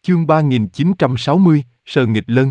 Chương 3960, Sờ nghịch lân.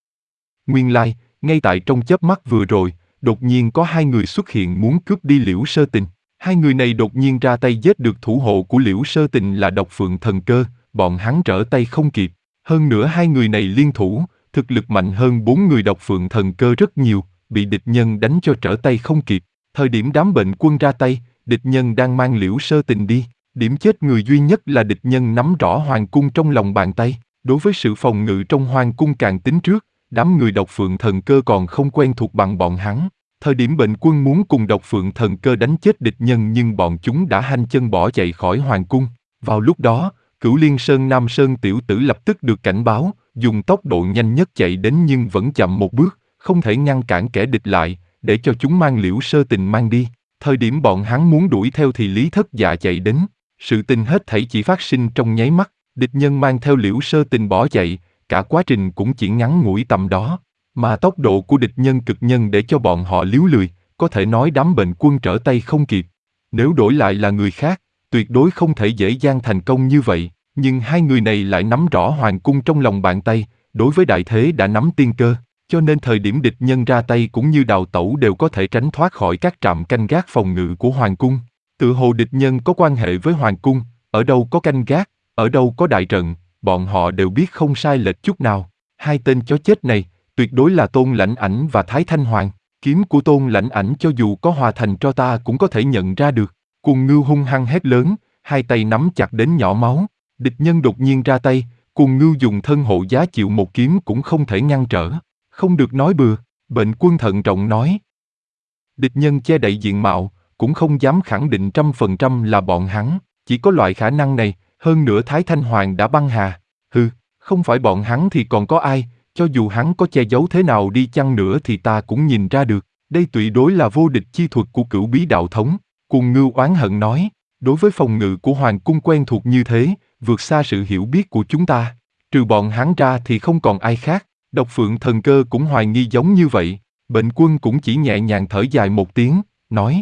Nguyên lai, ngay tại trong chớp mắt vừa rồi, đột nhiên có hai người xuất hiện muốn cướp đi Liễu Sơ Tình. Hai người này đột nhiên ra tay giết được thủ hộ của Liễu Sơ Tình là Độc Phượng Thần Cơ, bọn hắn trở tay không kịp. Hơn nữa hai người này liên thủ, thực lực mạnh hơn 4 người Độc Phượng Thần Cơ rất nhiều, bị địch nhân đánh cho trở tay không kịp. Thời điểm đám bệnh quân ra tay, địch nhân đang mang Liễu Sơ Tình đi. Điểm chết người duy nhất là địch nhân nắm rõ hoàng cung trong lòng bàn tay. Đối với sự phòng ngự trong hoàng cung càng tính trước, đám người Độc Phượng Thần Cơ còn không quen thuộc bằng bọn hắn. Thời điểm bệnh quân muốn cùng Độc Phượng Thần Cơ đánh chết địch nhân nhưng bọn chúng đã hanh chân bỏ chạy khỏi hoàng cung. Vào lúc đó, Cửu Liên Sơn Nam Sơn tiểu tử lập tức được cảnh báo, dùng tốc độ nhanh nhất chạy đến nhưng vẫn chậm một bước, không thể ngăn cản kẻ địch lại, để cho chúng mang Liễu Sơ Tình mang đi. Thời điểm bọn hắn muốn đuổi theo thì Lý Thất Dạ chạy đến. Sự tình hết thảy chỉ phát sinh trong nháy mắt, địch nhân mang theo Liễu Sơ Tình bỏ chạy, cả quá trình cũng chỉ ngắn ngủi tầm đó. Mà tốc độ của địch nhân cực nhanh để cho bọn họ líu lười, có thể nói đám bệnh quân trở tay không kịp. Nếu đổi lại là người khác, tuyệt đối không thể dễ dàng thành công như vậy, nhưng hai người này lại nắm rõ hoàng cung trong lòng bàn tay, đối với đại thế đã nắm tiên cơ, cho nên thời điểm địch nhân ra tay cũng như đào tẩu đều có thể tránh thoát khỏi các trạm canh gác phòng ngự của hoàng cung. Tự hồ địch nhân có quan hệ với hoàng cung, ở đâu có canh gác, ở đâu có đại trận, bọn họ đều biết không sai lệch chút nào. Hai tên chó chết này, tuyệt đối là Tôn Lãnh Ảnh và Thái Thanh Hoàng. Kiếm của Tôn Lãnh Ảnh cho dù có hòa thành tro ta cũng có thể nhận ra được. Cuồng Ngưu hung hăng hét lớn, hai tay nắm chặt đến nhỏ máu. Địch nhân đột nhiên ra tay, Cuồng Ngưu dùng thân hộ giá chịu một kiếm cũng không thể ngăn trở. Không được nói bừa, bệnh quân thận trọng nói. Địch nhân che đậy diện mạo, cũng không dám khẳng định 100% là bọn hắn, chỉ có loại khả năng này, hơn nữa Thái Thanh Hoàng đã băng hà. Hừ, không phải bọn hắn thì còn có ai, cho dù hắn có che giấu thế nào đi chăng nữa thì ta cũng nhìn ra được, đây tuyệt đối là vô địch chi thuật của Cửu Bí Đạo Thống. Cuồng Ngưu oán hận nói, đối với phòng ngự của hoàng cung quen thuộc như thế, vượt xa sự hiểu biết của chúng ta, trừ bọn hắn ra thì không còn ai khác. Độc Phượng Thần Cơ cũng hoài nghi giống như vậy, bệnh quân cũng chỉ nhẹ nhàng thở dài một tiếng, nói.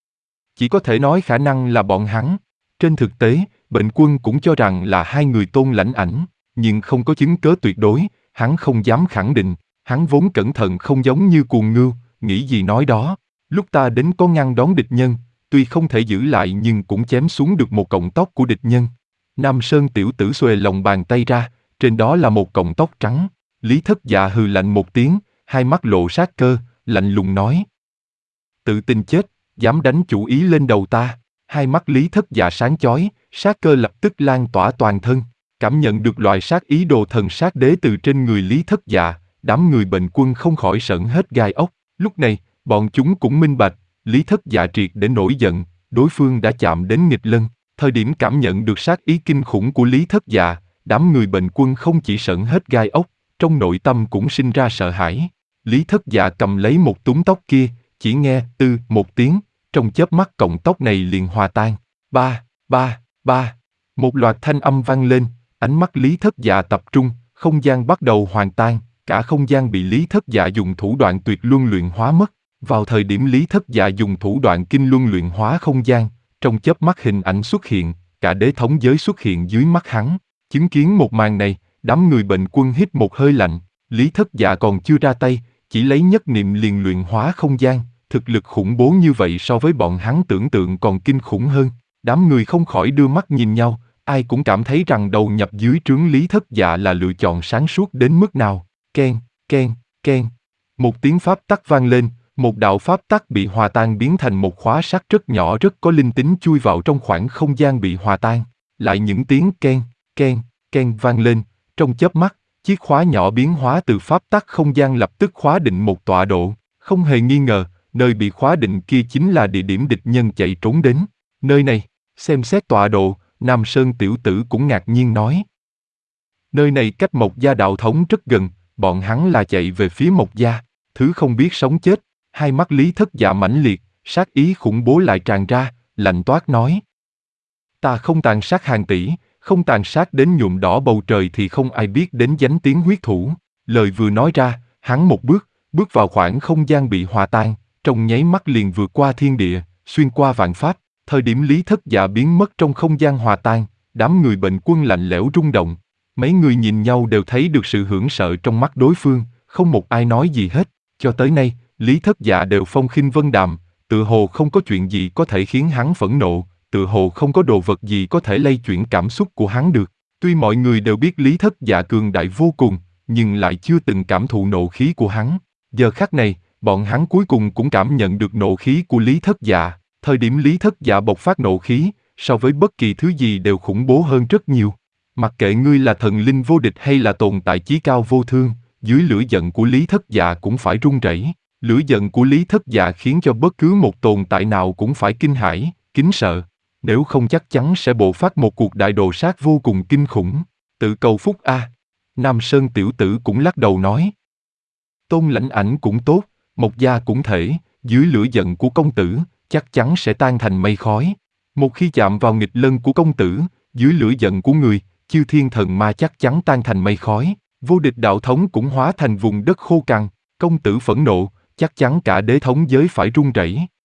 Chỉ có thể nói khả năng là bọn hắn. Trên thực tế, bệnh quân cũng cho rằng là hai người Tôn Lãnh Ảnh, nhưng không có chứng cớ tuyệt đối, hắn không dám khẳng định, hắn vốn cẩn thận không giống như Cuồng Ngưu, nghĩ gì nói đó. Lúc ta đến có ngăn đón địch nhân, tuy không thể giữ lại nhưng cũng chém xuống được một cọng tóc của địch nhân. Nam Sơn tiểu tử xuề lòng bàn tay ra, trên đó là một cọng tóc trắng. Lý Thất Dạ hừ lạnh một tiếng, hai mắt lộ sát cơ, lạnh lùng nói. Tự tin chết, dám đánh chủ ý lên đầu ta. Hai mắt Lý Thất Dạ sáng chói, sát cơ lập tức lan tỏa toàn thân. Cảm nhận được loại sát ý đồ thần sát đế từ trên người Lý Thất Dạ, đám người bệnh quân không khỏi sởn hết gai ốc. Lúc này, bọn chúng cũng minh bạch, Lý Thất Dạ triệt để nổi giận, đối phương đã chạm đến nghịch lân. Thời điểm cảm nhận được sát ý kinh khủng của Lý Thất Dạ, đám người bệnh quân không chỉ sởn hết gai ốc, trong nội tâm cũng sinh ra sợ hãi. Lý Thất Dạ cầm lấy một túm tóc kia, chỉ nghe tư một tiếng, trong chớp mắt cọng tóc này liền hòa tan. Ba, ba, ba. Một loạt thanh âm vang lên, ánh mắt Lý Thất Dạ tập trung, không gian bắt đầu hoàn tan, cả không gian bị Lý Thất Dạ dùng thủ đoạn tuyệt luân luyện hóa mất. Vào thời điểm Lý Thất Dạ dùng thủ đoạn kinh luân luyện hóa không gian, trong chớp mắt hình ảnh xuất hiện, cả đế thống giới xuất hiện dưới mắt hắn. Chứng kiến một màn này, đám người bệnh quân hít một hơi lạnh. Lý Thất Dạ còn chưa ra tay, chỉ lấy nhất niệm liền luyện hóa không gian, thực lực khủng bố như vậy so với bọn hắn tưởng tượng còn kinh khủng hơn. Đám người không khỏi đưa mắt nhìn nhau, ai cũng cảm thấy rằng đầu nhập dưới trướng Lý Thất Dạ là lựa chọn sáng suốt đến mức nào. Keng, keng, keng. Một tiếng pháp tắc vang lên, một đạo pháp tắc bị hòa tan biến thành một khóa sắt rất nhỏ rất có linh tính chui vào trong khoảng không gian bị hòa tan. Lại những tiếng keng, keng, keng vang lên, trong chớp mắt, chiếc khóa nhỏ biến hóa từ pháp tắc không gian lập tức khóa định một tọa độ. Không hề nghi ngờ, nơi bị khóa định kia chính là địa điểm địch nhân chạy trốn đến. Nơi này, xem xét tọa độ, Nam Sơn tiểu tử cũng ngạc nhiên nói. Nơi này cách Mộc Gia Đạo Thống rất gần, bọn hắn là chạy về phía Mộc Gia, thứ không biết sống chết. Hai mắt Lý Thất Dạ mãnh liệt, sát ý khủng bố lại tràn ra, lạnh toát nói. Ta không tàn sát hàng tỷ, không tàn sát đến nhuộm đỏ bầu trời thì không ai biết đến danh tiếng huyết thủ. Lời vừa nói ra, hắn một bước, bước vào khoảng không gian bị hòa tan, trong nháy mắt liền vượt qua thiên địa, xuyên qua vạn pháp. Thời điểm Lý Thất Dạ biến mất trong không gian hòa tan, đám người bệnh quân lạnh lẽo rung động. Mấy người nhìn nhau đều thấy được sự hoảng sợ trong mắt đối phương, không một ai nói gì hết. Cho tới nay, Lý Thất Dạ đều phong khinh vân đạm, tự hồ không có chuyện gì có thể khiến hắn phẫn nộ, tự hồ không có đồ vật gì có thể lay chuyển cảm xúc của hắn được. Tuy mọi người đều biết Lý Thất Dạ cường đại vô cùng, nhưng lại chưa từng cảm thụ nộ khí của hắn. Giờ khắc này, bọn hắn cuối cùng cũng cảm nhận được nộ khí của Lý Thất Dạ. Thời điểm Lý Thất Dạ bộc phát nộ khí, so với bất kỳ thứ gì đều khủng bố hơn rất nhiều. Mặc kệ ngươi là thần linh vô địch hay là tồn tại chí cao vô thương, dưới lửa giận của Lý Thất Dạ cũng phải run rẩy. Lửa giận của Lý Thất Dạ khiến cho bất cứ một tồn tại nào cũng phải kinh hãi, kính sợ. Nếu không chắc chắn sẽ bộc phát một cuộc đại đồ sát vô cùng kinh khủng. Tự cầu phúc a. Nam Sơn tiểu tử cũng lắc đầu nói. Tôn Lãnh Ảnh cũng tốt, Mộc Gia cũng thể, dưới lửa giận của công tử, chắc chắn sẽ tan thành mây khói. Một khi chạm vào nghịch lân của công tử, dưới lửa giận của người, chư thiên thần ma chắc chắn tan thành mây khói. Vô địch đạo thống cũng hóa thành vùng đất khô cằn. Công tử phẫn nộ, chắc chắn cả đế thống giới phải run rẩy.